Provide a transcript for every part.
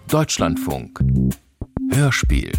Deutschlandfunk Hörspiel.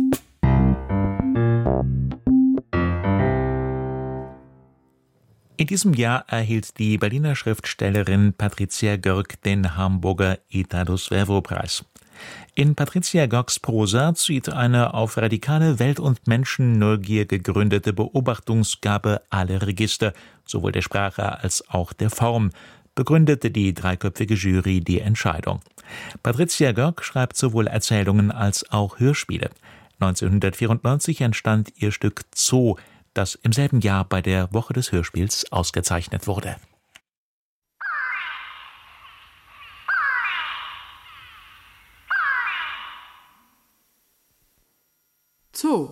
In diesem Jahr erhielt die Berliner Schriftstellerin Patricia Görg den Hamburger Italo-Svevo-Preis. In Patricia Görgs Prosa zieht eine auf radikale Welt- und Menschenneugier gegründete Beobachtungsgabe alle Register, sowohl der Sprache als auch der Form, begründete die dreiköpfige Jury die Entscheidung. Patricia Görg schreibt sowohl Erzählungen als auch Hörspiele. 1994 entstand ihr Stück Zoo, das im selben Jahr bei der Woche des Hörspiels ausgezeichnet wurde. Zoo.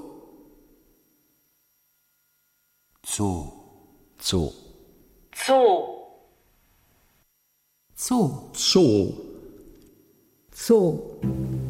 Zoo. Zoo. Zoo. Zoo. Zoo. Zoo.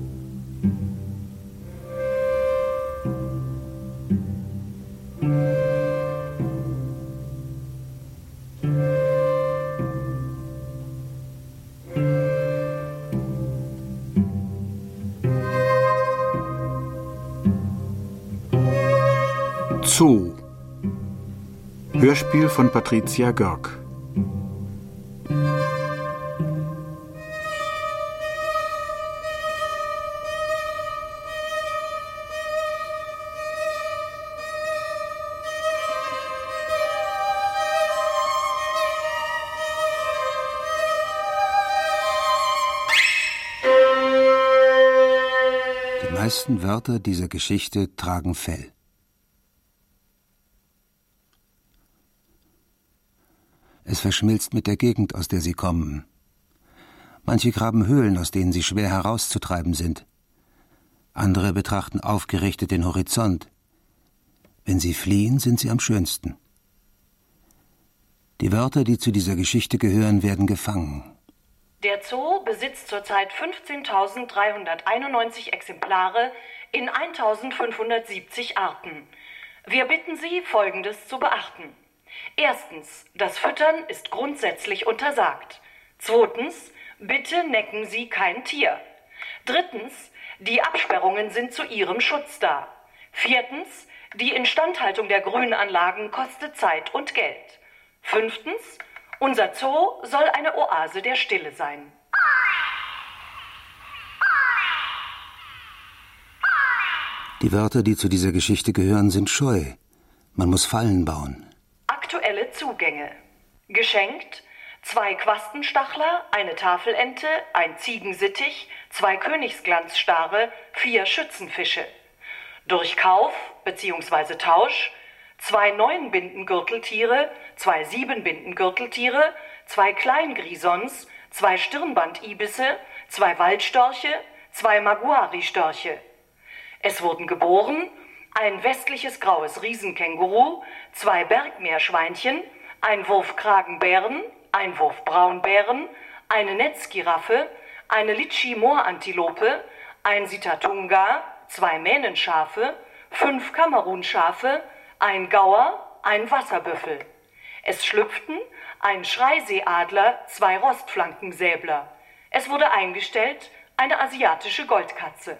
Zoo. Hörspiel von Patricia Görg. Die meisten Wörter dieser Geschichte tragen Fell. Es verschmilzt mit der Gegend, aus der sie kommen. Manche graben Höhlen, aus denen sie schwer herauszutreiben sind. Andere betrachten aufgerichtet den Horizont. Wenn sie fliehen, sind sie am schönsten. Die Wörter, die zu dieser Geschichte gehören, werden gefangen. Der Zoo besitzt zurzeit 15.391 Exemplare in 1.570 Arten. Wir bitten Sie, Folgendes zu beachten. Erstens, das Füttern ist grundsätzlich untersagt. Zweitens, bitte necken Sie kein Tier. Drittens, die Absperrungen sind zu Ihrem Schutz da. Viertens, die Instandhaltung der Grünanlagen kostet Zeit und Geld. Fünftens, unser Zoo soll eine Oase der Stille sein. Die Wörter, die zu dieser Geschichte gehören, sind scheu. Man muss Fallen bauen. Aktuelle Zugänge. Geschenkt 2 Quastenstachler, eine Tafelente, ein Ziegensittich, 2 Königsglanzstare, 4 Schützenfische. Durch Kauf bzw. Tausch 2 9-Binden-Gürteltiere, 2 7-Binden-Gürteltiere, 2 Kleingrisons, 2 Stirnbandibisse, 2 Waldstörche, 2 Maguari-Störche. Es wurden geboren ein westliches graues Riesenkänguru, 2 Bergmeerschweinchen, ein Wurf Kragenbären, ein Wurf Braunbären, eine Netzgiraffe, eine Litschi-Moorantilope, ein Sitatunga, 2 Mähnenschafe, 5 Kamerunschafe, ein Gauer, ein Wasserbüffel. Es schlüpften ein Schreiseeadler, 2 Rostflankensäbler. Es wurde eingestellt eine asiatische Goldkatze.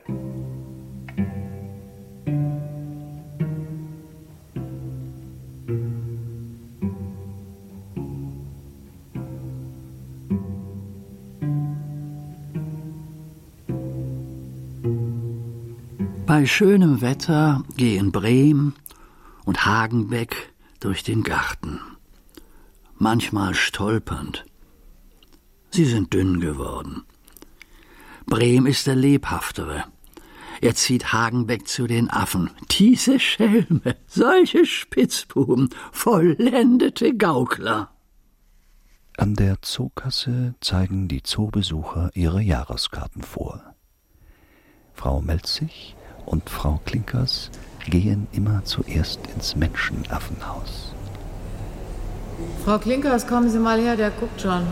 Bei schönem Wetter gehen Brehm und Hagenbeck durch den Garten. Manchmal stolpernd. Sie sind dünn geworden. Brehm ist der Lebhaftere. Er zieht Hagenbeck zu den Affen. Diese Schelme, solche Spitzbuben, vollendete Gaukler. An der Zookasse zeigen die Zoobesucher ihre Jahreskarten vor. Frau Melzig und Frau Klinkers gehen immer zuerst ins Menschenaffenhaus. Frau Klinkers, kommen Sie mal her, der guckt schon.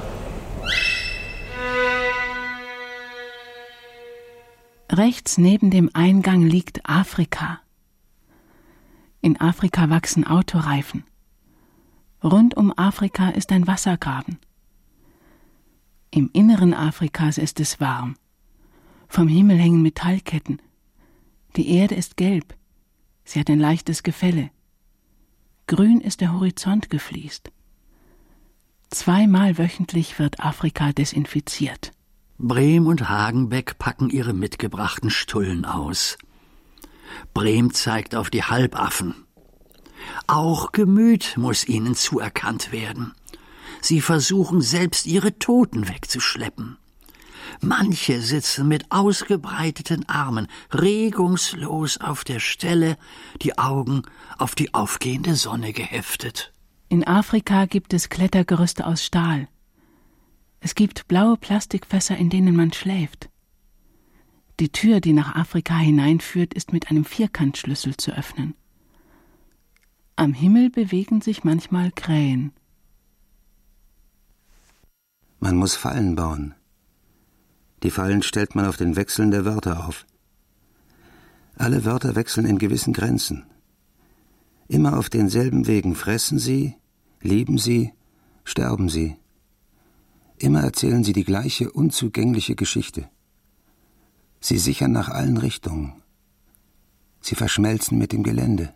Rechts neben dem Eingang liegt Afrika. In Afrika wachsen Autoreifen. Rund um Afrika ist ein Wassergraben. Im Inneren Afrikas ist es warm. Vom Himmel hängen Metallketten. Die Erde ist gelb. Sie hat ein leichtes Gefälle. Grün ist der Horizont gefliest. 2-mal wöchentlich wird Afrika desinfiziert. Brehm und Hagenbeck packen ihre mitgebrachten Stullen aus. Brehm zeigt auf die Halbaffen. Auch Gemüt muss ihnen zuerkannt werden. Sie versuchen selbst ihre Toten wegzuschleppen. Manche sitzen mit ausgebreiteten Armen regungslos auf der Stelle, die Augen auf die aufgehende Sonne geheftet. In Afrika gibt es Klettergerüste aus Stahl. Es gibt blaue Plastikfässer, in denen man schläft. Die Tür, die nach Afrika hineinführt, ist mit einem Vierkantschlüssel zu öffnen. Am Himmel bewegen sich manchmal Krähen. Man muss Fallen bauen. Die Fallen stellt man auf den Wechseln der Wörter auf. Alle Wörter wechseln in gewissen Grenzen. Immer auf denselben Wegen fressen sie, lieben sie, sterben sie. Immer erzählen sie die gleiche unzugängliche Geschichte. Sie sichern nach allen Richtungen. Sie verschmelzen mit dem Gelände.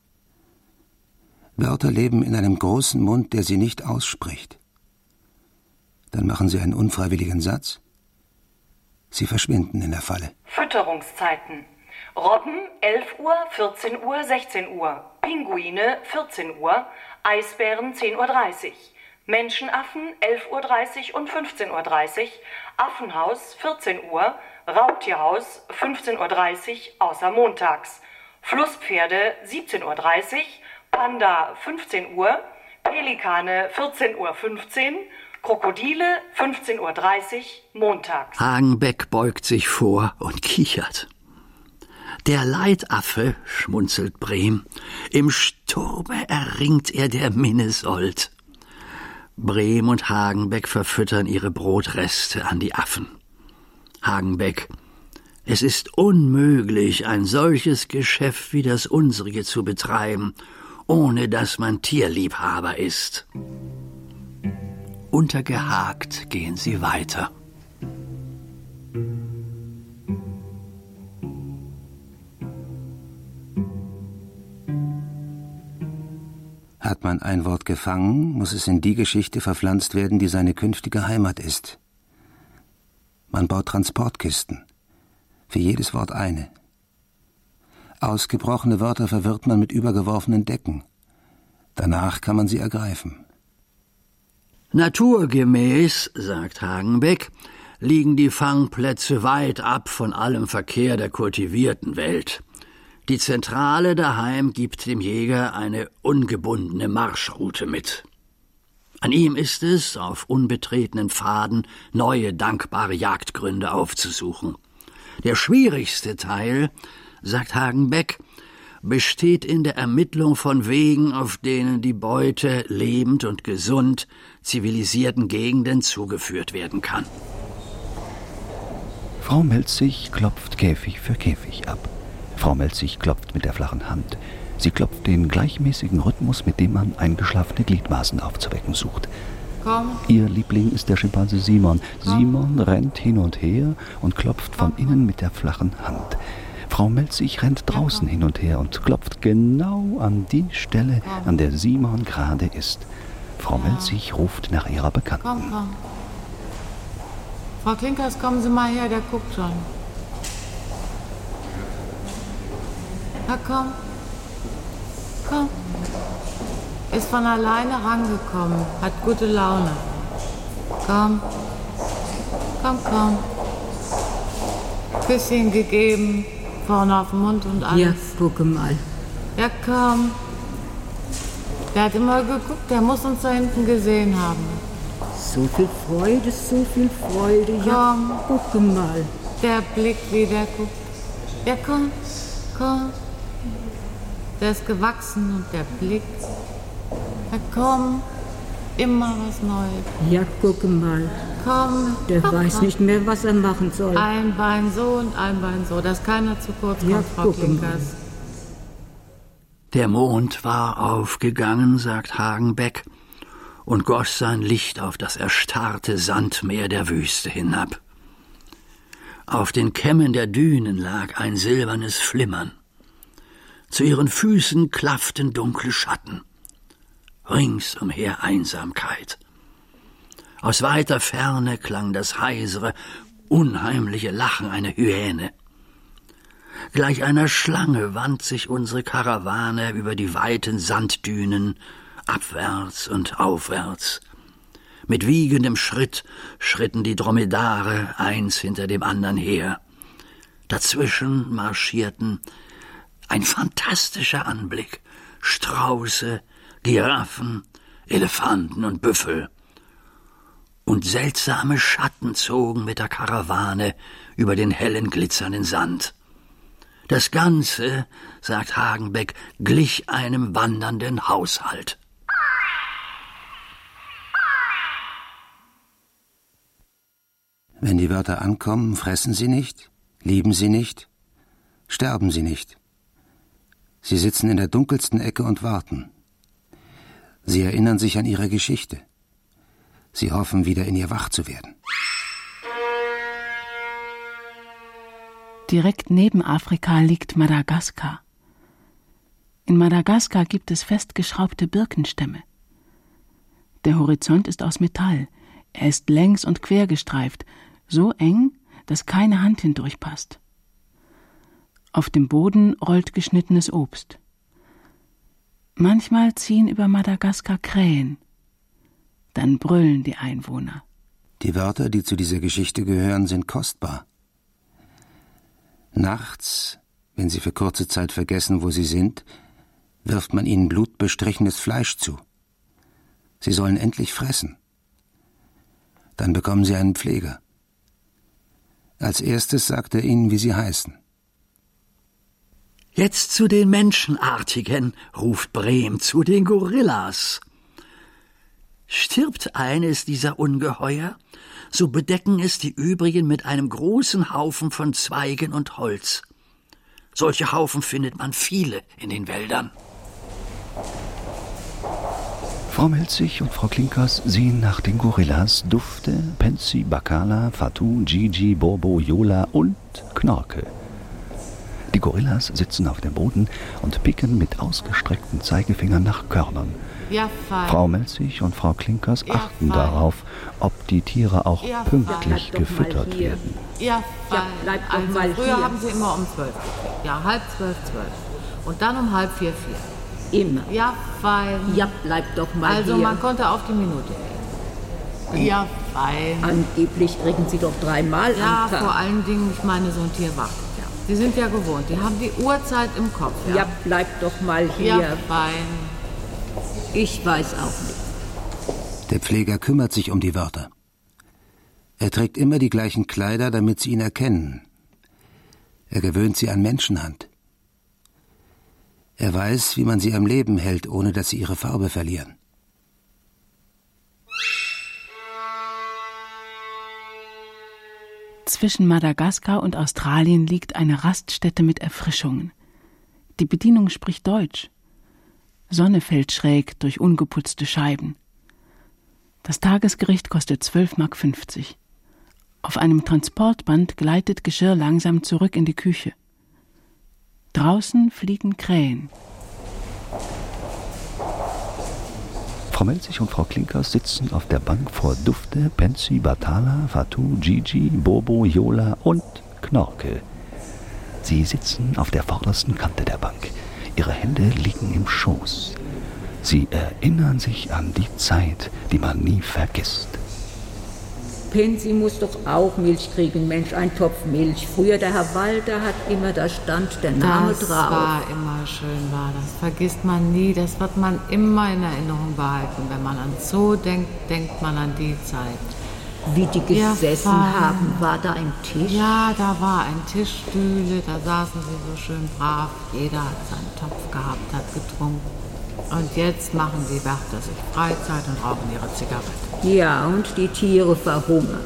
Wörter leben in einem großen Mund, der sie nicht ausspricht. Dann machen sie einen unfreiwilligen Satz. Sie verschwinden in der Falle. Fütterungszeiten. Robben 11 Uhr, 14 Uhr, 16 Uhr. Pinguine 14 Uhr. Eisbären 10:30 Uhr. Menschenaffen 11:30 Uhr und 15:30 Uhr. Affenhaus 14 Uhr. Raubtierhaus 15:30 Uhr, außer montags. Flusspferde 17:30 Uhr. Panda 15 Uhr. Pelikane 14:15 Uhr. Krokodile 15:30 Uhr, montags. Hagenbeck beugt sich vor und kichert. Der Leitaffe, schmunzelt Brehm, im Sturme erringt er der Minnesold. Brehm und Hagenbeck verfüttern ihre Brotreste an die Affen. Hagenbeck: Es ist unmöglich, ein solches Geschäft wie das unsrige zu betreiben, ohne dass man Tierliebhaber ist. Untergehakt gehen sie weiter. Hat man ein Wort gefangen, muss es in die Geschichte verpflanzt werden, die seine künftige Heimat ist. Man baut Transportkisten. Für jedes Wort eine. Ausgebrochene Wörter verwirrt man mit übergeworfenen Decken. Danach kann man sie ergreifen. Naturgemäß, sagt Hagenbeck, liegen die Fangplätze weit ab von allem Verkehr der kultivierten Welt. Die Zentrale daheim gibt dem Jäger eine ungebundene Marschroute mit. An ihm ist es, auf unbetretenen Pfaden neue, dankbare Jagdgründe aufzusuchen. Der schwierigste Teil, sagt Hagenbeck, besteht in der Ermittlung von Wegen, auf denen die Beute lebend und gesund zivilisierten Gegenden zugeführt werden kann. Frau Melzig klopft Käfig für Käfig ab. Frau Melzig klopft mit der flachen Hand. Sie klopft den gleichmäßigen Rhythmus, mit dem man eingeschlafene Gliedmaßen aufzuwecken sucht. Komm. Ihr Liebling ist der Schimpanse Simon. Simon rennt hin und her und klopft von innen mit der flachen Hand. Frau Melzig rennt draußen hin und her und klopft genau an die Stelle, an der Simon gerade ist. Frau Melzig ruft nach ihrer Bekannten. Komm. Frau Klinkers, kommen Sie mal her, der guckt schon. Na komm. Ist von alleine rangekommen, hat gute Laune. Komm. Küsschen gegeben, vorne auf den Mund und alles. Ja, gucke mal. Ja, komm. Der hat immer geguckt, der muss uns da hinten gesehen haben. So viel Freude. Ja, gucke mal. Der Blick, wie der guckt. Ja, komm. Der ist gewachsen und der Blick. Ja, komm. Immer was Neues. Ja, gucke mal. Komm. Der weiß nicht mehr, was er machen soll. Ein Bein so und ein Bein so, dass keiner zu kurz kommt, Ja, Frau Klinkers. Der Mond war aufgegangen, sagt Hagenbeck, und goss sein Licht auf das erstarrte Sandmeer der Wüste hinab. Auf den Kämmen der Dünen lag ein silbernes Flimmern. Zu ihren Füßen klafften dunkle Schatten. Ringsumher Einsamkeit. Aus weiter Ferne klang das heisere, unheimliche Lachen einer Hyäne. Gleich einer Schlange wand sich unsere Karawane über die weiten Sanddünen, abwärts und aufwärts. Mit wiegendem Schritt schritten die Dromedare eins hinter dem anderen her. Dazwischen marschierten ein fantastischer Anblick: Strauße, Giraffen, Elefanten und Büffel. Und seltsame Schatten zogen mit der Karawane über den hellen, glitzernden Sand. Das Ganze, sagt Hagenbeck, glich einem wandernden Haushalt. Wenn die Wörter ankommen, fressen sie nicht, lieben sie nicht, sterben sie nicht. Sie sitzen in der dunkelsten Ecke und warten. Sie erinnern sich an ihre Geschichte. Sie hoffen, wieder in ihr wach zu werden. Direkt neben Afrika liegt Madagaskar. In Madagaskar gibt es festgeschraubte Birkenstämme. Der Horizont ist aus Metall. Er ist längs und quer gestreift, so eng, dass keine Hand hindurchpasst. Auf dem Boden rollt geschnittenes Obst. Manchmal ziehen über Madagaskar Krähen. Dann brüllen die Einwohner. Die Wörter, die zu dieser Geschichte gehören, sind kostbar. Nachts, wenn sie für kurze Zeit vergessen, wo sie sind, wirft man ihnen blutbestrichenes Fleisch zu. Sie sollen endlich fressen. Dann bekommen sie einen Pfleger. Als erstes sagt er ihnen, wie sie heißen. Jetzt zu den Menschenartigen, ruft Brehm, zu den Gorillas. Stirbt eines dieser Ungeheuer, so bedecken es die übrigen mit einem großen Haufen von Zweigen und Holz. Solche Haufen findet man viele in den Wäldern. Frau Melzig und Frau Klinkers sehen nach den Gorillas Dufte, Pensi, Bakala, Fatou, Gigi, Bobo, Yola und Knorke. Die Gorillas sitzen auf dem Boden und picken mit ausgestreckten Zeigefingern nach Körnern. Ja, fein. Frau Melzig und Frau Klinkers Ja, achten fein. darauf, ob die Tiere auch Ja, pünktlich fein. Bleib doch mal gefüttert hier. werden. Ja, fein. bleib doch Also mal früher hier. haben sie immer um 12 gekriegt. Ja, 3:30, 12. Und dann um 3:30, 4. Immer. Ja, fein. Ja, bleib doch mal Also hier. man konnte auf die Minute gehen. Ja, fein. Angeblich kriegen Sie doch 3-mal Ja, am Tag. vor allen Dingen, ich meine, so ein Tier wartet ja. Die sind ja gewohnt, die haben die Uhrzeit im Kopf. Ja, bleib doch mal Ja, hier. fein. Ich weiß auch nicht. Der Pfleger kümmert sich um die Wörter. Er trägt immer die gleichen Kleider, damit sie ihn erkennen. Er gewöhnt sie an Menschenhand. Er weiß, wie man sie am Leben hält, ohne dass sie ihre Farbe verlieren. Zwischen Madagaskar und Australien liegt eine Raststätte mit Erfrischungen. Die Bedienung spricht Deutsch. Sonne fällt schräg durch ungeputzte Scheiben. Das Tagesgericht kostet 12,50 Mark. Auf einem Transportband gleitet Geschirr langsam zurück in die Küche. Draußen fliegen Krähen. Frau Melzig und Frau Klinkers sitzen auf der Bank vor Dufte, Pensi, Batala, Fatou, Gigi, Bobo, Yola und Knorke. Sie sitzen auf der vordersten Kante der Bank. Ihre Hände liegen im Schoß. Sie erinnern sich an die Zeit, die man nie vergisst. Pensi muss doch auch Milch kriegen, Mensch, ein Topf Milch. Früher der Herr Walter hat immer, da stand der Name Das drauf. war immer schön, war das. Vergisst man nie, das wird man immer in Erinnerung behalten. Wenn man an so denkt, denkt man an die Zeit. Wie die Ja, gesessen fein. haben, war da ein Tisch. Ja, da war ein Tisch, Stühle, da saßen sie so schön brav. Jeder hat seinen Topf gehabt, hat getrunken. Und jetzt machen die Wärter sich Freizeit und rauchen ihre Zigarette. Ja, und die Tiere verhungern.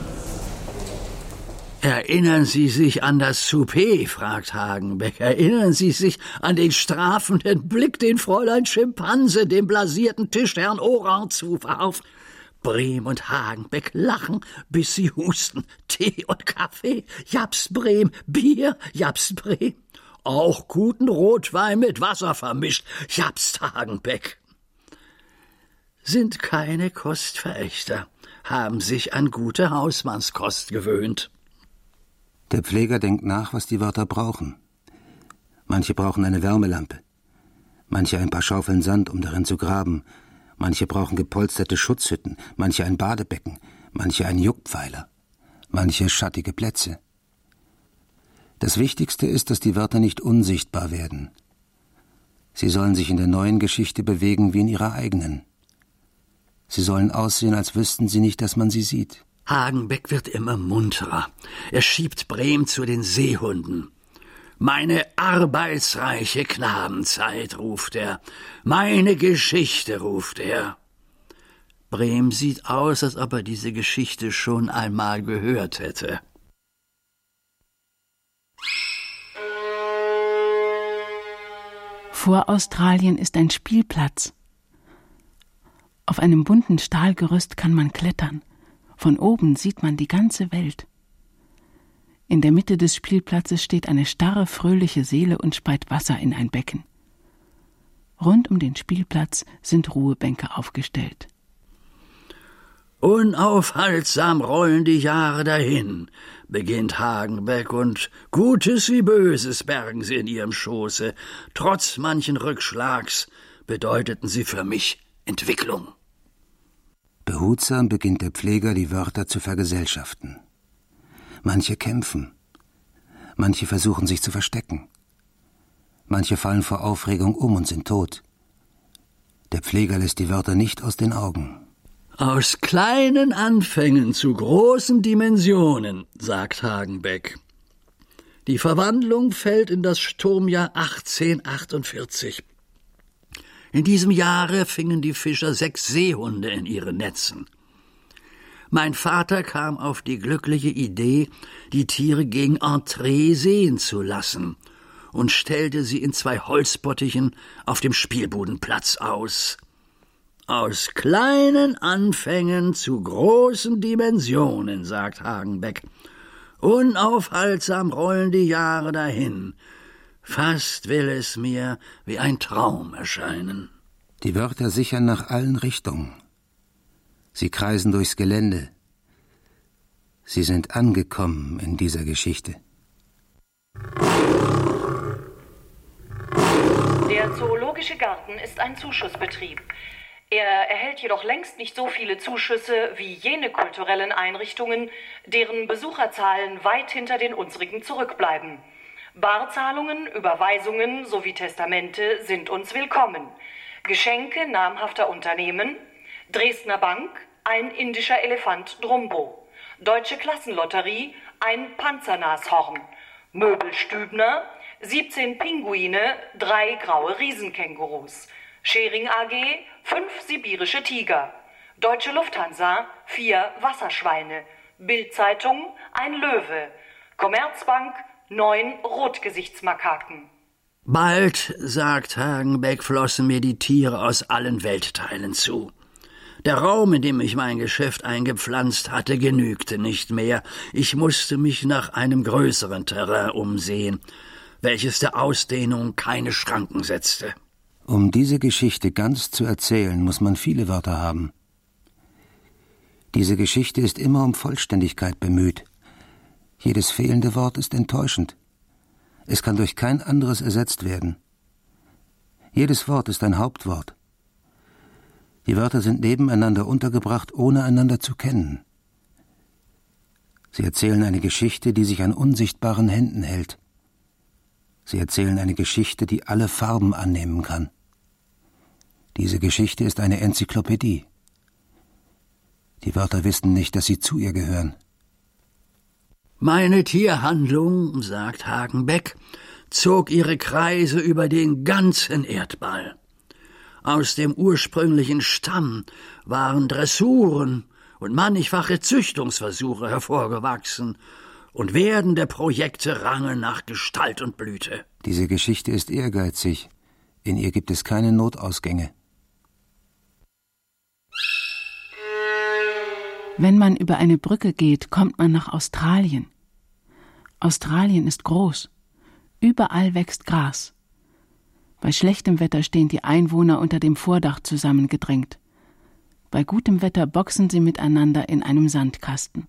Erinnern Sie sich an das Souper, fragt Hagenbeck. Erinnern Sie sich an den strafenden Blick, den Fräulein Schimpanse dem blasierten Tischherrn Oran zuwarf. Brehm und Hagenbeck lachen, bis sie husten. Tee und Kaffee, Japs Brehm, Bier, Japs Brehm. Auch guten Rotwein mit Wasser vermischt, Japs Hagenbeck. Sind keine Kostverächter, haben sich an gute Hausmannskost gewöhnt. Der Pfleger denkt nach, was die Wörter brauchen. Manche brauchen eine Wärmelampe, manche ein paar Schaufeln Sand, um darin zu graben, manche brauchen gepolsterte Schutzhütten, manche ein Badebecken, manche einen Juckpfeiler, manche schattige Plätze. Das Wichtigste ist, dass die Wörter nicht unsichtbar werden. Sie sollen sich in der neuen Geschichte bewegen wie in ihrer eigenen. Sie sollen aussehen, als wüssten sie nicht, dass man sie sieht. Hagenbeck wird immer munterer. Er schiebt Brehm zu den Seehunden. »Meine arbeitsreiche Knabenzeit«, ruft er. »Meine Geschichte«, ruft er. Brehm sieht aus, als ob er diese Geschichte schon einmal gehört hätte. Vor Australien ist ein Spielplatz. Auf einem bunten Stahlgerüst kann man klettern. Von oben sieht man die ganze Welt. In der Mitte des Spielplatzes steht eine starre, fröhliche Seele und speit Wasser in ein Becken. Rund um den Spielplatz sind Ruhebänke aufgestellt. Unaufhaltsam rollen die Jahre dahin, beginnt Hagenbeck, und Gutes wie Böses bergen sie in ihrem Schoße. Trotz manchen Rückschlags bedeuteten sie für mich Entwicklung. Behutsam beginnt der Pfleger, die Wörter zu vergesellschaften. Manche kämpfen, manche versuchen sich zu verstecken, manche fallen vor Aufregung um und sind tot. Der Pfleger lässt die Wörter nicht aus den Augen. Aus kleinen Anfängen zu großen Dimensionen, sagt Hagenbeck. Die Verwandlung fällt in das Sturmjahr 1848. In diesem Jahre fingen die Fischer 6 Seehunde in ihre Netzen. Mein Vater kam auf die glückliche Idee, die Tiere gegen Entree sehen zu lassen und stellte sie in 2 Holzbottichen auf dem Spielbudenplatz aus. Aus kleinen Anfängen zu großen Dimensionen, sagt Hagenbeck. Unaufhaltsam rollen die Jahre dahin. Fast will es mir wie ein Traum erscheinen. Die Wörter sichern nach allen Richtungen. Sie kreisen durchs Gelände. Sie sind angekommen in dieser Geschichte. Der Zoologische Garten ist ein Zuschussbetrieb. Er erhält jedoch längst nicht so viele Zuschüsse wie jene kulturellen Einrichtungen, deren Besucherzahlen weit hinter den unsrigen zurückbleiben. Barzahlungen, Überweisungen sowie Testamente sind uns willkommen. Geschenke namhafter Unternehmen: Dresdner Bank, ein indischer Elefant Drumbo. Deutsche Klassenlotterie, ein Panzernashorn. Möbelstübner, 17 Pinguine, 3 graue Riesenkängurus. Schering AG, 5 sibirische Tiger. Deutsche Lufthansa, 4 Wasserschweine. Bild-Zeitung, ein Löwe. Commerzbank, 9 Rotgesichtsmakaken. Bald, sagt Hagenbeck, flossen mir die Tiere aus allen Weltteilen zu. Der Raum, in dem ich mein Geschäft eingepflanzt hatte, genügte nicht mehr. Ich musste mich nach einem größeren Terrain umsehen, welches der Ausdehnung keine Schranken setzte. Um diese Geschichte ganz zu erzählen, muss man viele Wörter haben. Diese Geschichte ist immer um Vollständigkeit bemüht. Jedes fehlende Wort ist enttäuschend. Es kann durch kein anderes ersetzt werden. Jedes Wort ist ein Hauptwort. Die Wörter sind nebeneinander untergebracht, ohne einander zu kennen. Sie erzählen eine Geschichte, die sich an unsichtbaren Händen hält. Sie erzählen eine Geschichte, die alle Farben annehmen kann. Diese Geschichte ist eine Enzyklopädie. Die Wörter wissen nicht, dass sie zu ihr gehören. Meine Tierhandlung, sagt Hagenbeck, zog ihre Kreise über den ganzen Erdball. Aus dem ursprünglichen Stamm waren Dressuren und mannigfache Züchtungsversuche hervorgewachsen, und werdende Projekte rangen nach Gestalt und Blüte. Diese Geschichte ist ehrgeizig. In ihr gibt es keine Notausgänge. Wenn man über eine Brücke geht, kommt man nach Australien. Australien ist groß. Überall wächst Gras. Bei schlechtem Wetter stehen die Einwohner unter dem Vordach zusammengedrängt. Bei gutem Wetter boxen sie miteinander in einem Sandkasten.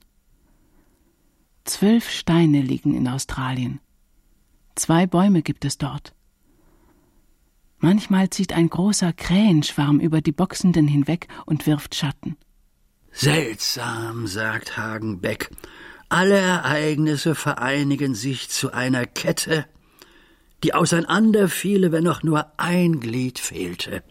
12 Steine liegen in Australien. 2 Bäume gibt es dort. Manchmal zieht ein großer Krähenschwarm über die Boxenden hinweg und wirft Schatten. Seltsam, sagt Hagenbeck. Alle Ereignisse vereinigen sich zu einer Kette, die auseinanderfiele, wenn noch nur ein Glied fehlte.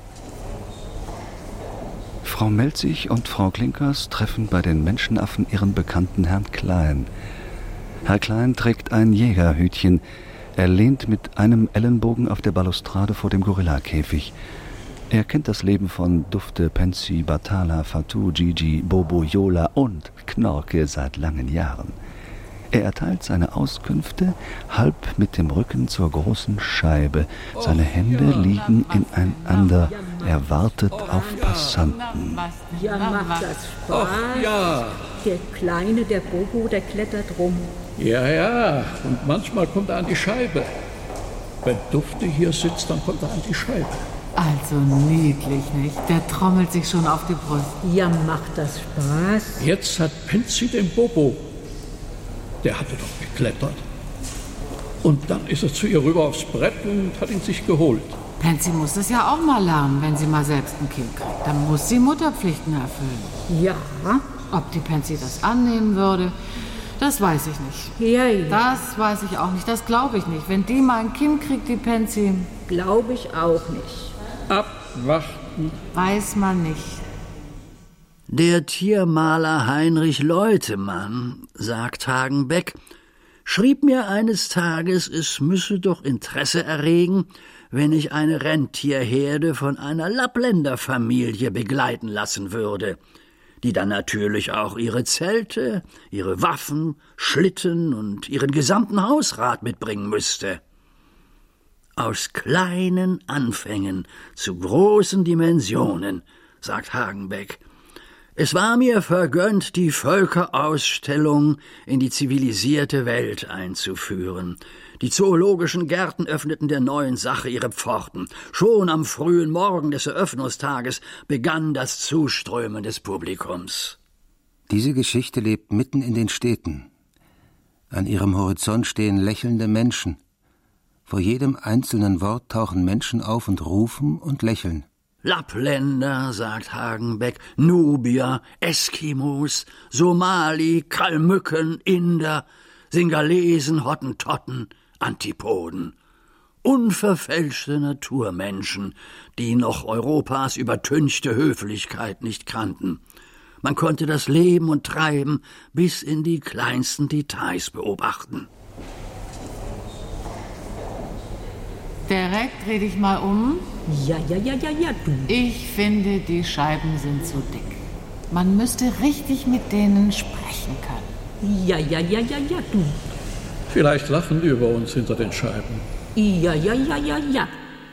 Frau Melzig und Frau Klinkers treffen bei den Menschenaffen ihren bekannten Herrn Klein. Herr Klein trägt ein Jägerhütchen. Er lehnt mit einem Ellenbogen auf der Balustrade vor dem Gorillakäfig. Er kennt das Leben von Dufte, Pensi, Batala, Fatou, Gigi, Bobo, Yola und Knorke seit langen Jahren. Er erteilt seine Auskünfte halb mit dem Rücken zur großen Scheibe. Seine Hände liegen ineinander. Er wartet auf Passanten. Ja, macht das Spaß? Ach, ja. Der Kleine, der Bobo, der klettert rum. Ja, und manchmal kommt er an die Scheibe. Wenn Dufte hier sitzt, dann kommt er an die Scheibe. Also niedlich, nicht? Der trommelt sich schon auf die Brust. Ja, macht das Spaß? Jetzt hat Penzi den Bobo. Der hatte doch geklettert. Und dann ist er zu ihr rüber aufs Brett und hat ihn sich geholt. Penzi muss das ja auch mal lernen, wenn sie mal selbst ein Kind kriegt. Dann muss sie Mutterpflichten erfüllen. Ja. Ob die Penzi das annehmen würde, das weiß ich nicht. Ja. Das weiß ich auch nicht, das glaube ich nicht. Wenn die mal ein Kind kriegt, die Penzi. Glaube ich auch nicht. Abwarten. Weiß man nicht. Der Tiermaler Heinrich Leutemann, sagt Hagenbeck, schrieb mir eines Tages, es müsse doch Interesse erregen, wenn ich eine Rentierherde von einer Lappländerfamilie begleiten lassen würde, die dann natürlich auch ihre Zelte, ihre Waffen, Schlitten und ihren gesamten Hausrat mitbringen müsste. Aus kleinen Anfängen zu großen Dimensionen, sagt Hagenbeck. Es war mir vergönnt, die Völkerausstellung in die zivilisierte Welt einzuführen. Die zoologischen Gärten öffneten der neuen Sache ihre Pforten. Schon am frühen Morgen des Eröffnungstages begann das Zuströmen des Publikums. Diese Geschichte lebt mitten in den Städten. An ihrem Horizont stehen lächelnde Menschen. Vor jedem einzelnen Wort tauchen Menschen auf und rufen und lächeln. Lappländer, sagt Hagenbeck, Nubier, Eskimos, Somali, Kalmücken, Inder, Singalesen, Hottentotten, Antipoden. Unverfälschte Naturmenschen, die noch Europas übertünchte Höflichkeit nicht kannten. Man konnte das Leben und Treiben bis in die kleinsten Details beobachten. Direkt dreh dich mal um. Ja, du. Ich finde, die Scheiben sind zu dick. Man müsste richtig mit denen sprechen können. Ja, du. Vielleicht lachen die über uns hinter den Scheiben. Ja.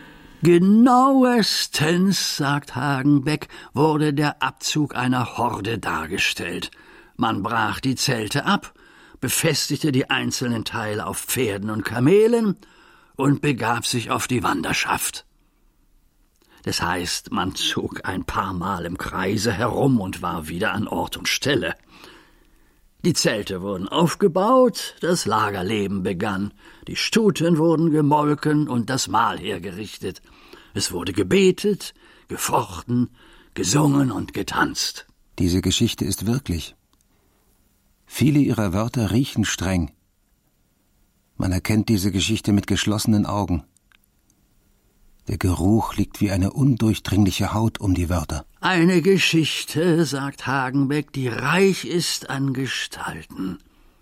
Genauestens, sagt Hagenbeck, wurde der Abzug einer Horde dargestellt. Man brach die Zelte ab, befestigte die einzelnen Teile auf Pferden und Kamelen und begab sich auf die Wanderschaft. Das heißt, man zog ein paar Mal im Kreise herum und war wieder an Ort und Stelle. Die Zelte wurden aufgebaut, das Lagerleben begann, die Stuten wurden gemolken und das Mahl hergerichtet. Es wurde gebetet, gefochten, gesungen und getanzt. Diese Geschichte ist wirklich. Viele ihrer Wörter riechen streng. Man erkennt diese Geschichte mit geschlossenen Augen. Der Geruch liegt wie eine undurchdringliche Haut um die Wörter. Eine Geschichte, sagt Hagenbeck, die reich ist an Gestalten.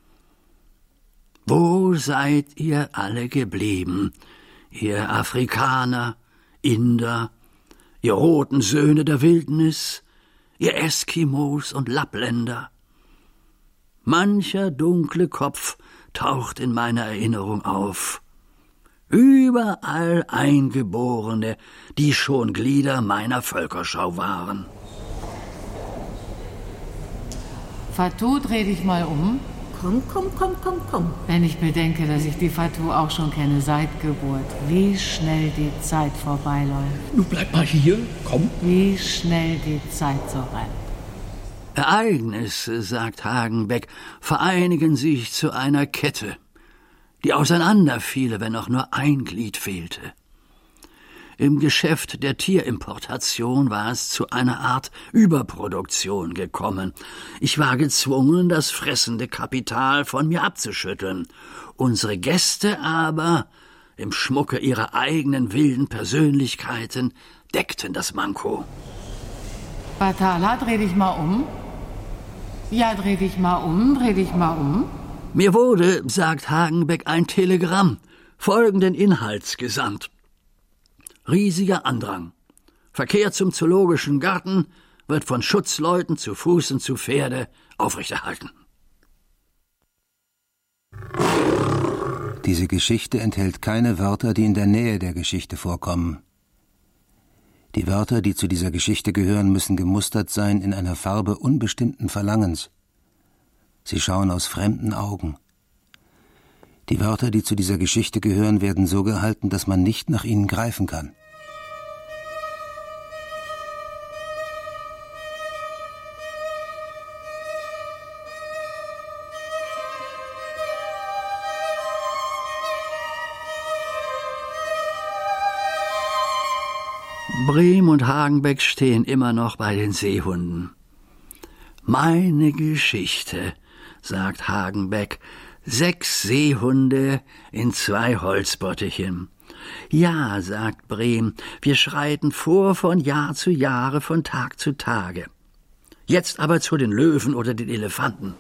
Wo seid ihr alle geblieben, ihr Afrikaner, Inder, ihr roten Söhne der Wildnis, ihr Eskimos und Lappländer? Mancher dunkle Kopf taucht in meiner Erinnerung auf. Überall Eingeborene, die schon Glieder meiner Völkerschau waren. Fatou, dreh dich mal um. Komm. Wenn ich bedenke, dass ich die Fatou auch schon kenne seit Geburt. Wie schnell die Zeit vorbeiläuft. Nun bleib mal hier, komm. Wie schnell die Zeit so rennt. Ereignisse, sagt Hagenbeck, vereinigen sich zu einer Kette, die auseinanderfiele, wenn auch nur ein Glied fehlte. Im Geschäft der Tierimportation war es zu einer Art Überproduktion gekommen. Ich war gezwungen, das fressende Kapital von mir abzuschütteln. Unsere Gäste aber, im Schmucke ihrer eigenen wilden Persönlichkeiten, deckten das Manko. Batala, dreh dich mal um. Ja, dreh dich mal um. Mir wurde, sagt Hagenbeck, ein Telegramm folgenden Inhalts gesandt. Riesiger Andrang. Verkehr zum Zoologischen Garten wird von Schutzleuten zu Fuß und zu Pferde aufrechterhalten. Diese Geschichte enthält keine Wörter, die in der Nähe der Geschichte vorkommen. Die Wörter, die zu dieser Geschichte gehören, müssen gemustert sein in einer Farbe unbestimmten Verlangens. Sie schauen aus fremden Augen. Die Wörter, die zu dieser Geschichte gehören, werden so gehalten, dass man nicht nach ihnen greifen kann. Brehm und Hagenbeck stehen immer noch bei den Seehunden. Meine Geschichte, sagt Hagenbeck, 6 Seehunde in 2 Holzbottichen. Ja, sagt Brehm, wir schreiten vor von Jahr zu Jahre, von Tag zu Tage. Jetzt aber zu den Löwen oder den Elefanten.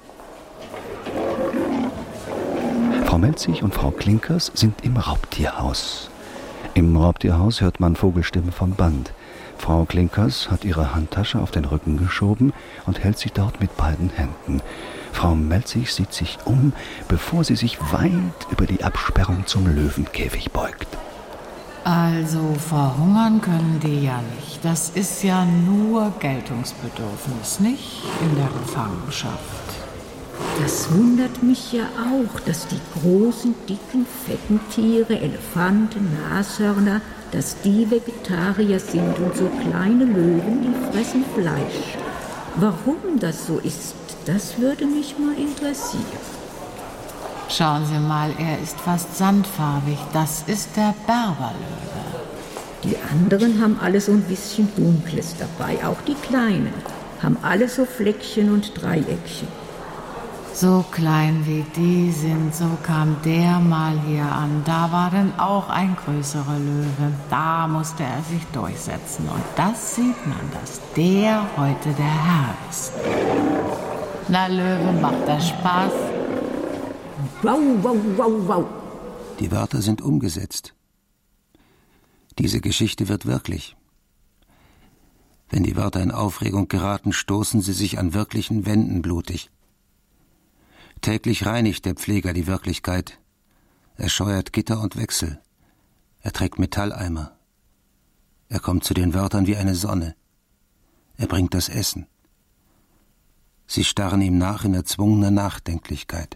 Frau Melzig und Frau Klinkers sind im Raubtierhaus. Im Raubtierhaus hört man Vogelstimmen vom Band. Frau Klinkers hat ihre Handtasche auf den Rücken geschoben und hält sie dort mit beiden Händen. Frau Melzig sieht sich um, bevor sie sich weit über die Absperrung zum Löwenkäfig beugt. Also verhungern können die ja nicht. Das ist ja nur Geltungsbedürfnis, nicht in der Gefangenschaft. Das wundert mich ja auch, dass die großen, dicken, fetten Tiere, Elefanten, Nashörner, dass die Vegetarier sind und so kleine Löwen, die fressen Fleisch. Warum das so ist, das würde mich mal interessieren. Schauen Sie mal, er ist fast sandfarbig. Das ist der Berberlöwe. Die anderen haben alle so ein bisschen Dunkles dabei, auch die Kleinen. Haben alle so Fleckchen und Dreieckchen. So klein wie die sind, so kam der mal hier an. Da war dann auch ein größerer Löwe. Da musste er sich durchsetzen. Und das sieht man, dass der heute der Herr ist. Na, Löwe, macht das Spaß? Wow, wow, wow, wow. Die Wörter sind umgesetzt. Diese Geschichte wird wirklich. Wenn die Wörter in Aufregung geraten, stoßen sie sich an wirklichen Wänden blutig. Täglich reinigt der Pfleger die Wirklichkeit. Er scheuert Gitter und Wechsel. Er trägt Metalleimer. Er kommt zu den Wörtern wie eine Sonne. Er bringt das Essen. Sie starren ihm nach in erzwungener Nachdenklichkeit.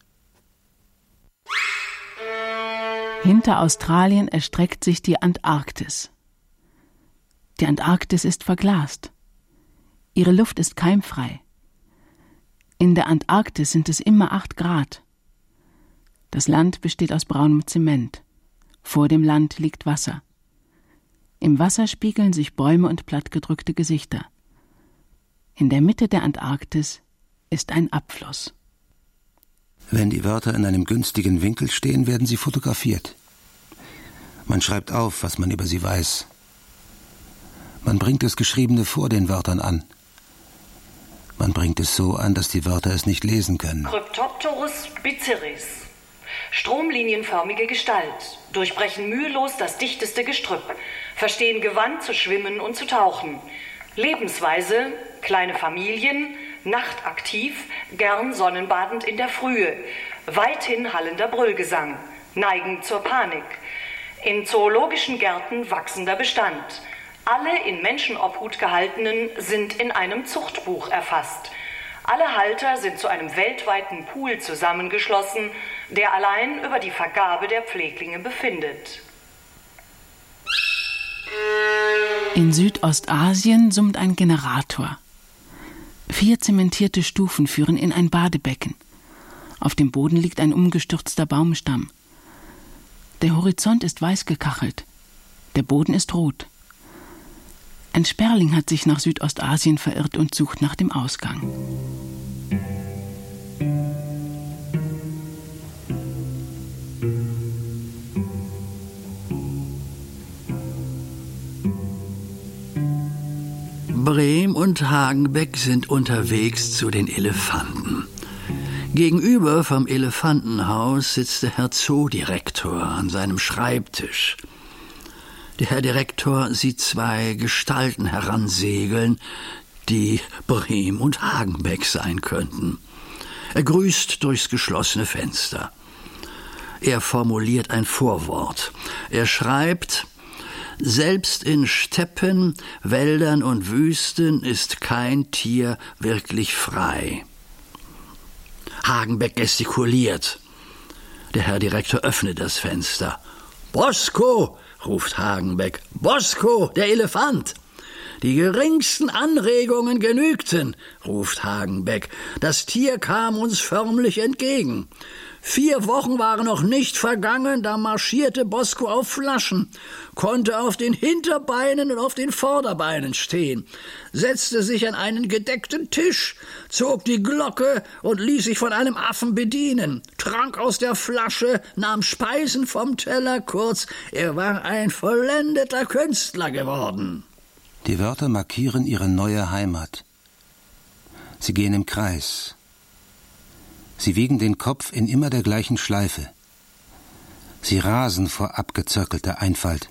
Hinter Australien erstreckt sich die Antarktis. Die Antarktis ist verglast. Ihre Luft ist keimfrei. In der Antarktis sind es immer 8 Grad. Das Land besteht aus braunem Zement. Vor dem Land liegt Wasser. Im Wasser spiegeln sich Bäume und plattgedrückte Gesichter. In der Mitte der Antarktis ist ein Abfluss. Wenn die Wörter in einem günstigen Winkel stehen, werden sie fotografiert. Man schreibt auf, was man über sie weiß. Man bringt das Geschriebene vor den Wörtern an. Man bringt es so an, dass die Wörter es nicht lesen können. Cryptopterus biceris. Stromlinienförmige Gestalt, durchbrechen mühelos das dichteste Gestrüpp, verstehen gewandt zu schwimmen und zu tauchen. Lebensweise, kleine Familien, nachtaktiv, gern sonnenbadend in der Frühe, weithin hallender Brüllgesang, neigend zur Panik. In zoologischen Gärten wachsender Bestand. Alle in Menschenobhut gehaltenen sind in einem Zuchtbuch erfasst. Alle Halter sind zu einem weltweiten Pool zusammengeschlossen, der allein über die Vergabe der Pfleglinge befindet. In Südostasien summt ein Generator. 4 zementierte Stufen führen in ein Badebecken. Auf dem Boden liegt ein umgestürzter Baumstamm. Der Horizont ist weiß gekachelt. Der Boden ist rot. Ein Sperling hat sich nach Südostasien verirrt und sucht nach dem Ausgang. Brehm und Hagenbeck sind unterwegs zu den Elefanten. Gegenüber vom Elefantenhaus sitzt der Herr Zoodirektor an seinem Schreibtisch. Der Herr Direktor sieht 2 Gestalten heransegeln, die Brehm und Hagenbeck sein könnten. Er grüßt durchs geschlossene Fenster. Er formuliert ein Vorwort. Er schreibt: Selbst in Steppen, Wäldern und Wüsten ist kein Tier wirklich frei. Hagenbeck gestikuliert. Der Herr Direktor öffnet das Fenster. »Bosko«, ruft Hagenbeck. »Bosko, der Elefant!« »Die geringsten Anregungen genügten«, ruft Hagenbeck. »Das Tier kam uns förmlich entgegen. 4 Wochen waren noch nicht vergangen, da marschierte Bosko auf Flaschen, konnte auf den Hinterbeinen und auf den Vorderbeinen stehen, setzte sich an einen gedeckten Tisch, zog die Glocke und ließ sich von einem Affen bedienen, trank aus der Flasche, nahm Speisen vom Teller, kurz, er war ein vollendeter Künstler geworden.« Die Wörter markieren ihre neue Heimat. Sie gehen im Kreis. Sie wiegen den Kopf in immer der gleichen Schleife. Sie rasen vor abgezirkelter Einfalt.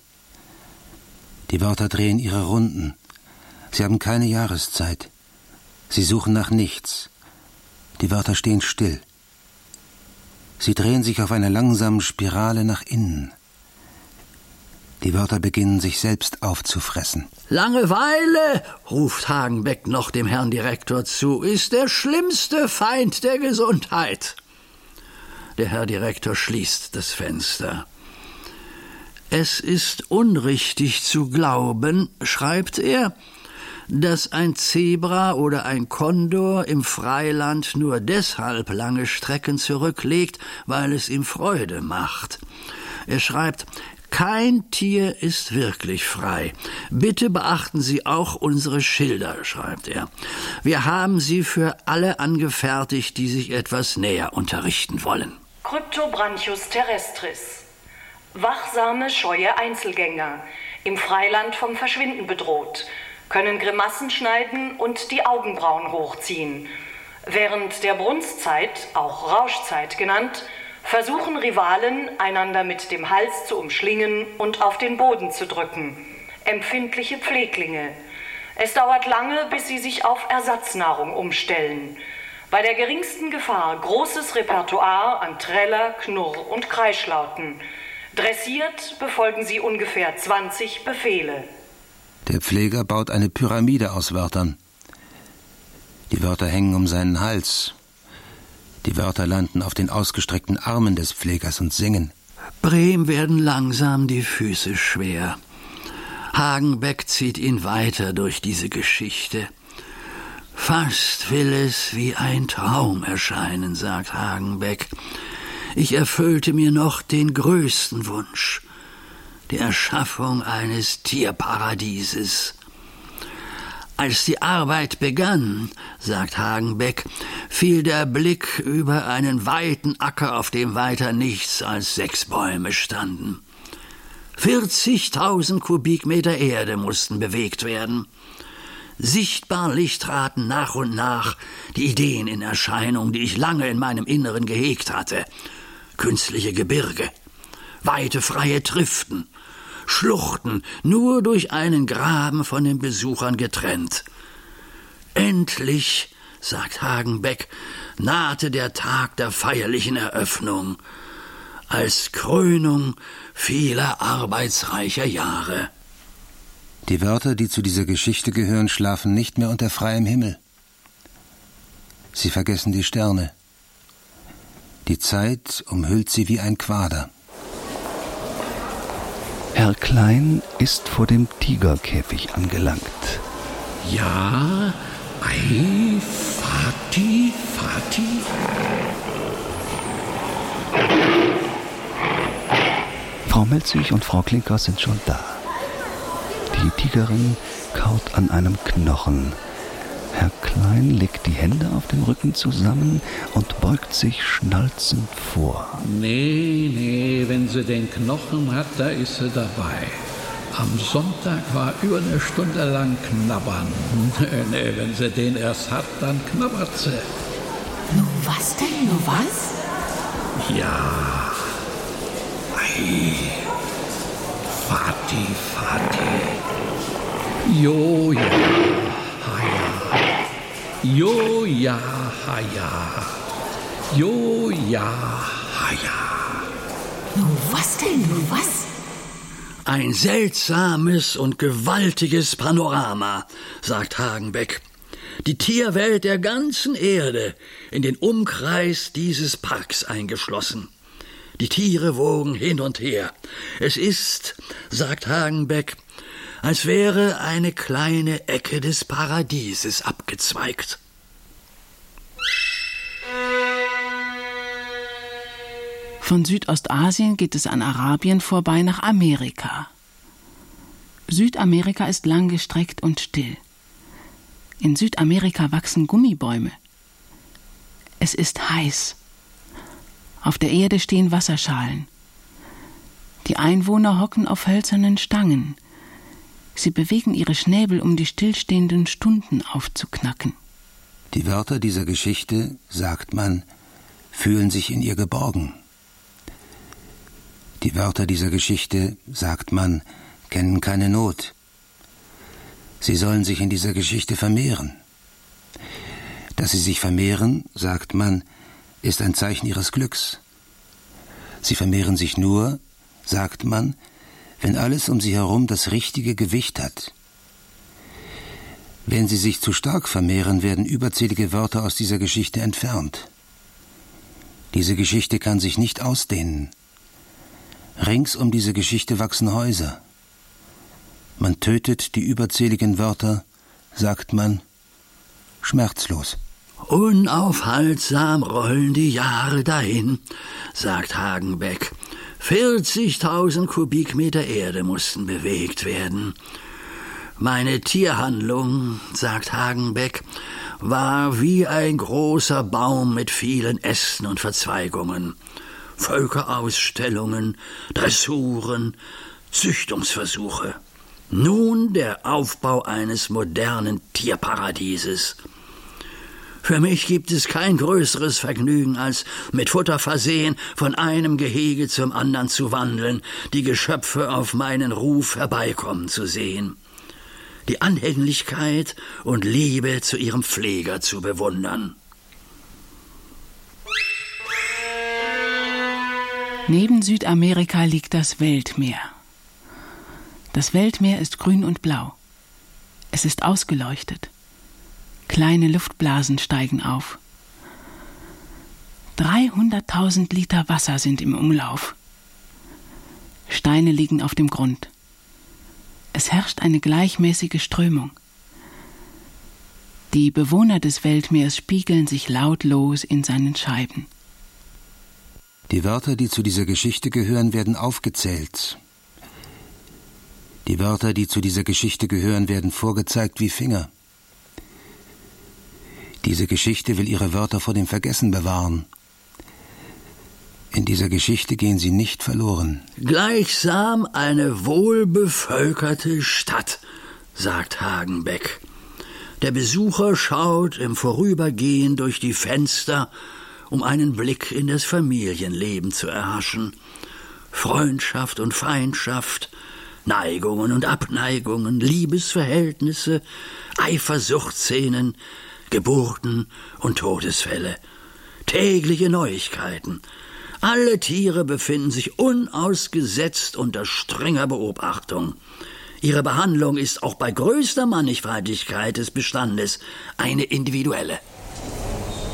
Die Wörter drehen ihre Runden. Sie haben keine Jahreszeit. Sie suchen nach nichts. Die Wörter stehen still. Sie drehen sich auf einer langsamen Spirale nach innen. Die Wörter beginnen sich selbst aufzufressen. »Langeweile«, ruft Hagenbeck noch dem Herrn Direktor zu, »ist der schlimmste Feind der Gesundheit.« Der Herr Direktor schließt das Fenster. »Es ist unrichtig zu glauben«, schreibt er, »dass ein Zebra oder ein Kondor im Freiland nur deshalb lange Strecken zurücklegt, weil es ihm Freude macht.« Er schreibt: »Kein Tier ist wirklich frei. Bitte beachten Sie auch unsere Schilder«, schreibt er. »Wir haben sie für alle angefertigt, die sich etwas näher unterrichten wollen.« Cryptobranchus terrestris. Wachsame, scheue Einzelgänger, im Freiland vom Verschwinden bedroht, können Grimassen schneiden und die Augenbrauen hochziehen. Während der Brunstzeit, auch Rauschzeit genannt, versuchen Rivalen, einander mit dem Hals zu umschlingen und auf den Boden zu drücken. Empfindliche Pfleglinge. Es dauert lange, bis sie sich auf Ersatznahrung umstellen. Bei der geringsten Gefahr großes Repertoire an Treller, Knurr- und Kreischlauten. Dressiert befolgen sie ungefähr 20 Befehle. Der Pfleger baut eine Pyramide aus Wörtern. Die Wörter hängen um seinen Hals. Die Wörter landen auf den ausgestreckten Armen des Pflegers und singen. Brehm werden langsam die Füße schwer. Hagenbeck zieht ihn weiter durch diese Geschichte. »Fast will es wie ein Traum erscheinen«, sagt Hagenbeck. »Ich erfüllte mir noch den größten Wunsch, die Erschaffung eines Tierparadieses. Als die Arbeit begann«, sagt Hagenbeck, »fiel der Blick über einen weiten Acker, auf dem weiter nichts als 6 Bäume standen. 40.000 Kubikmeter Erde mussten bewegt werden. Sichtbarlich traten nach und nach die Ideen in Erscheinung, die ich lange in meinem Inneren gehegt hatte. Künstliche Gebirge, weite freie Triften, Schluchten, nur durch einen Graben von den Besuchern getrennt. Endlich, sagt Hagenbeck, nahte der Tag der feierlichen Eröffnung, als Krönung vieler arbeitsreicher Jahre.« Die Wörter, die zu dieser Geschichte gehören, schlafen nicht mehr unter freiem Himmel. Sie vergessen die Sterne. Die Zeit umhüllt sie wie ein Quader. Herr Klein ist vor dem Tigerkäfig angelangt. Ja, ei, Vati. Frau Melzig und Frau Klinker sind schon da. Die Tigerin kaut an einem Knochen. Herr Klein legt die Hände auf dem Rücken zusammen und beugt sich schnalzend vor. Nee, wenn sie den Knochen hat, da ist sie dabei. Am Sonntag war über eine Stunde lang knabbern. Nee, wenn sie den erst hat, dann knabbert sie. Nu was denn, nu was? Ja. Ei. Vati. Jo, ja. Ha, ja. Jo, ja, ha, ja. Jo, ja, ha, ja. Nu was denn, nu was? Ein seltsames und gewaltiges Panorama, sagt Hagenbeck. Die Tierwelt der ganzen Erde in den Umkreis dieses Parks eingeschlossen. Die Tiere wogen hin und her. Es ist, sagt Hagenbeck, als wäre eine kleine Ecke des Paradieses abgezweigt. Von Südostasien geht es an Arabien vorbei nach Amerika. Südamerika ist langgestreckt und still. In Südamerika wachsen Gummibäume. Es ist heiß. Auf der Erde stehen Wasserschalen. Die Einwohner hocken auf hölzernen Stangen. Sie bewegen ihre Schnäbel, um die stillstehenden Stunden aufzuknacken. Die Wörter dieser Geschichte, sagt man, fühlen sich in ihr geborgen. Die Wörter dieser Geschichte, sagt man, kennen keine Not. Sie sollen sich in dieser Geschichte vermehren. Dass sie sich vermehren, sagt man, ist ein Zeichen ihres Glücks. Sie vermehren sich nur, sagt man, wenn alles um sie herum das richtige Gewicht hat. Wenn sie sich zu stark vermehren, werden überzählige Wörter aus dieser Geschichte entfernt. Diese Geschichte kann sich nicht ausdehnen. Rings um diese Geschichte wachsen Häuser. Man tötet die überzähligen Wörter, sagt man, schmerzlos. Unaufhaltsam rollen die Jahre dahin, sagt Hagenbeck. 40.000 Kubikmeter Erde mussten bewegt werden. Meine Tierhandlung, sagt Hagenbeck, war wie ein großer Baum mit vielen Ästen und Verzweigungen. Völkerausstellungen, Dressuren, Züchtungsversuche. Nun der Aufbau eines modernen Tierparadieses. Für mich gibt es kein größeres Vergnügen, als mit Futter versehen von einem Gehege zum anderen zu wandeln, die Geschöpfe auf meinen Ruf herbeikommen zu sehen, die Anhänglichkeit und Liebe zu ihrem Pfleger zu bewundern. Neben Südamerika liegt das Weltmeer. Das Weltmeer ist grün und blau. Es ist ausgeleuchtet. Kleine Luftblasen steigen auf. 300.000 Liter Wasser sind im Umlauf. Steine liegen auf dem Grund. Es herrscht eine gleichmäßige Strömung. Die Bewohner des Weltmeers spiegeln sich lautlos in seinen Scheiben. Die Wörter, die zu dieser Geschichte gehören, werden aufgezählt. Die Wörter, die zu dieser Geschichte gehören, werden vorgezeigt wie Finger. Diese Geschichte will ihre Wörter vor dem Vergessen bewahren. In dieser Geschichte gehen sie nicht verloren. Gleichsam eine wohlbevölkerte Stadt, sagt Hagenbeck. Der Besucher schaut im Vorübergehen durch die Fenster, um einen Blick in das Familienleben zu erhaschen. Freundschaft und Feindschaft, Neigungen und Abneigungen, Liebesverhältnisse, Eifersuchtsszenen, Geburten und Todesfälle, tägliche Neuigkeiten. Alle Tiere befinden sich unausgesetzt unter strenger Beobachtung. Ihre Behandlung ist auch bei größter Mannigfaltigkeit des Bestandes eine individuelle.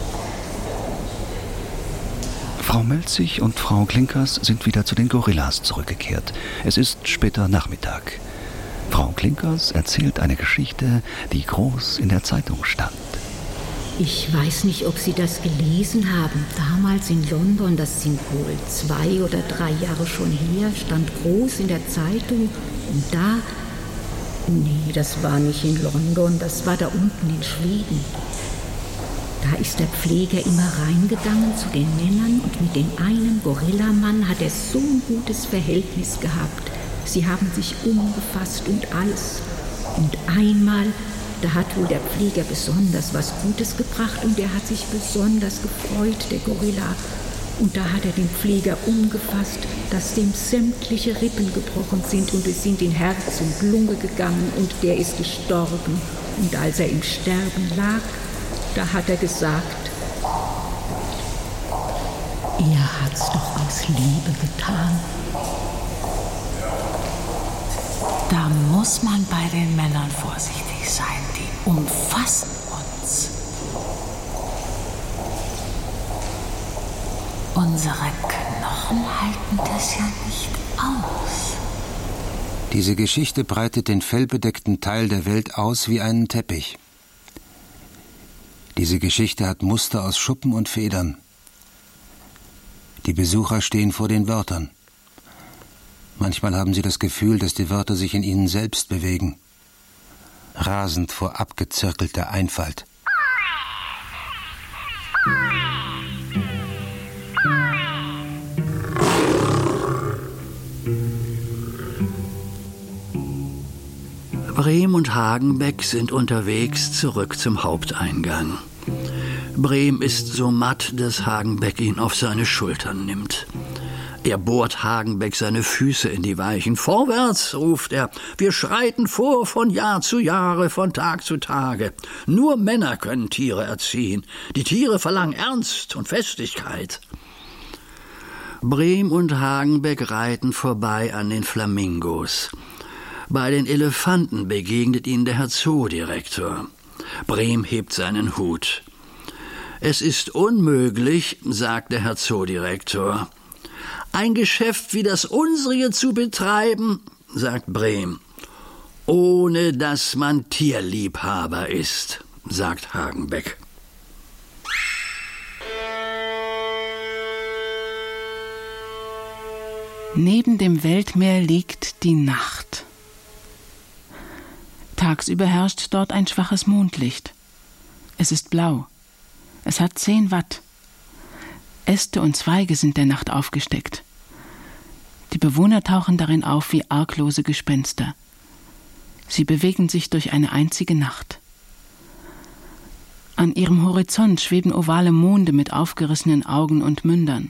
Frau Melzig und Frau Klinkers sind wieder zu den Gorillas zurückgekehrt. Es ist später Nachmittag. Frau Klinkers erzählt eine Geschichte, die groß in der Zeitung stand. Ich weiß nicht, ob Sie das gelesen haben. Damals in London, das sind wohl 2 oder 3 Jahre schon her, stand groß in der Zeitung. Und da, nee, das war nicht in London, das war da unten in Schweden. Da ist der Pfleger immer reingegangen zu den Männern und mit dem einen Gorillamann hat er so ein gutes Verhältnis gehabt. Sie haben sich umgefasst und alles. Und einmal, da hat wohl der Pfleger besonders was Gutes gebracht und er hat sich besonders gefreut, der Gorilla. Und da hat er den Pfleger umgefasst, dass dem sämtliche Rippen gebrochen sind und es sind in Herz und Lunge gegangen und der ist gestorben. Und als er im Sterben lag, da hat er gesagt, er hat's doch aus Liebe getan. Da muss man bei den Männern vorsichtig sein, die umfassen uns. Unsere Knochen halten das ja nicht aus. Diese Geschichte breitet den fellbedeckten Teil der Welt aus wie einen Teppich. Diese Geschichte hat Muster aus Schuppen und Federn. Die Besucher stehen vor den Wörtern. Manchmal haben sie das Gefühl, dass die Wörter sich in ihnen selbst bewegen. Rasend vor abgezirkelter Einfalt. Brehm und Hagenbeck sind unterwegs zurück zum Haupteingang. Brehm ist so matt, dass Hagenbeck ihn auf seine Schultern nimmt. Er bohrt Hagenbeck seine Füße in die Weichen. »Vorwärts«, ruft er, »wir schreiten vor von Jahr zu Jahre, von Tag zu Tage. Nur Männer können Tiere erziehen. Die Tiere verlangen Ernst und Festigkeit.« Brehm und Hagenbeck reiten vorbei an den Flamingos. Bei den Elefanten begegnet ihnen der Herr Zoodirektor. Brehm hebt seinen Hut. »Es ist unmöglich«, sagt der Herr Zoodirektor, »ein Geschäft wie das unsere zu betreiben«, sagt Brehm, »ohne dass man Tierliebhaber ist«, sagt Hagenbeck. Neben dem Weltmeer liegt die Nacht. Tagsüber herrscht dort ein schwaches Mondlicht. Es ist blau. Es hat 10 Watt. Äste und Zweige sind der Nacht aufgesteckt. Die Bewohner tauchen darin auf wie arglose Gespenster. Sie bewegen sich durch eine einzige Nacht. An ihrem Horizont schweben ovale Monde mit aufgerissenen Augen und Mündern.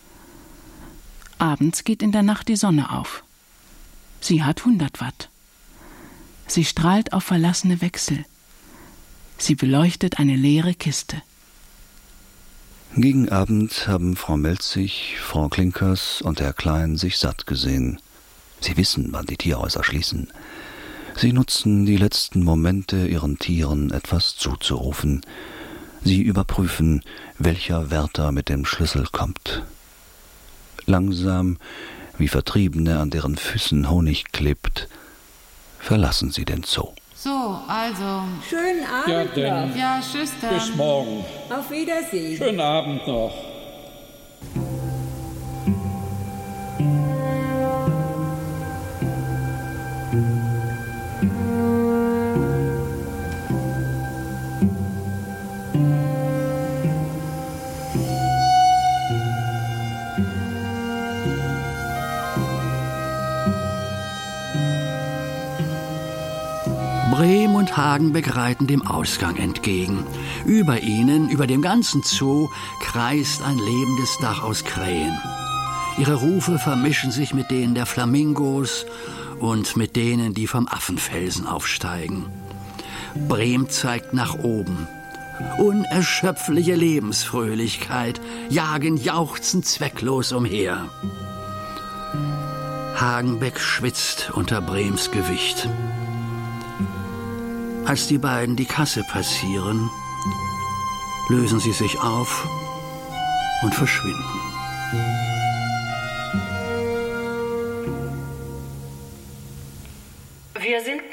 Abends geht in der Nacht die Sonne auf. Sie hat 100 Watt. Sie strahlt auf verlassene Wechsel. Sie beleuchtet eine leere Kiste. Gegen Abend haben Frau Melzig, Frau Klinkers und Herr Klein sich satt gesehen. Sie wissen, wann die Tierhäuser schließen. Sie nutzen die letzten Momente, ihren Tieren etwas zuzurufen. Sie überprüfen, welcher Wärter mit dem Schlüssel kommt. Langsam, wie Vertriebene, an deren Füßen Honig klebt, verlassen sie den Zoo. So, also. Schönen Abend noch. Ja, tschüss dann. Bis morgen. Auf Wiedersehen. Schönen Abend noch. Brehm und Hagenbeck reiten dem Ausgang entgegen. Über ihnen, über dem ganzen Zoo, kreist ein lebendes Dach aus Krähen. Ihre Rufe vermischen sich mit denen der Flamingos und mit denen, die vom Affenfelsen aufsteigen. Brehm zeigt nach oben. Unerschöpfliche Lebensfröhlichkeit, jagen jauchzend zwecklos umher. Hagenbeck schwitzt unter Brehms Gewicht. Als die beiden die Kasse passieren, lösen sie sich auf und verschwinden.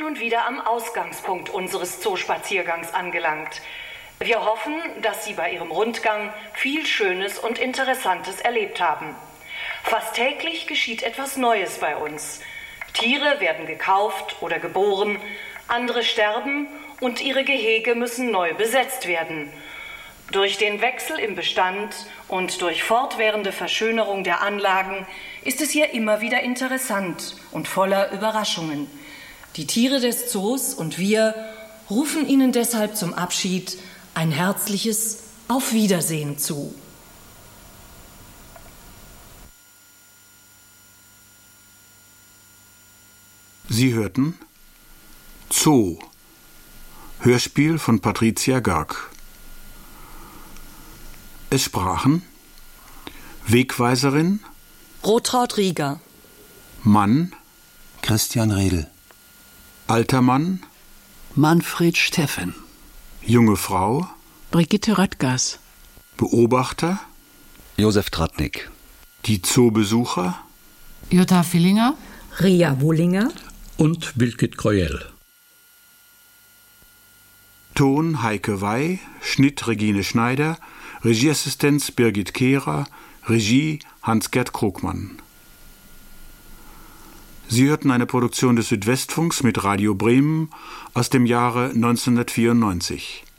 nun wieder am Ausgangspunkt unseres Zoospaziergangs angelangt. Wir hoffen, dass Sie bei Ihrem Rundgang viel Schönes und Interessantes erlebt haben. Fast täglich geschieht etwas Neues bei uns. Tiere werden gekauft oder geboren, andere sterben und ihre Gehege müssen neu besetzt werden. Durch den Wechsel im Bestand und durch fortwährende Verschönerung der Anlagen ist es hier immer wieder interessant und voller Überraschungen. Die Tiere des Zoos und wir rufen Ihnen deshalb zum Abschied ein herzliches Auf Wiedersehen zu. Sie hörten Zoo, Hörspiel von Patricia Görg. Es sprachen Wegweiserin Rotraud Rieger, Mann Christian Redl, alter Mann Manfred Steffen, junge Frau Brigitte Röttgers, Beobachter Josef Tratnik, die Zoobesucher Jutta Villinger, Ria Wullinger und Wilkit Kreuel. Ton Heike Wey, Schnitt Regine Schneider, Regieassistenz Birgit Kehrer, Regie Hans-Gerd Krogmann. Sie hörten eine Produktion des Südwestfunks mit Radio Bremen aus dem Jahre 1994.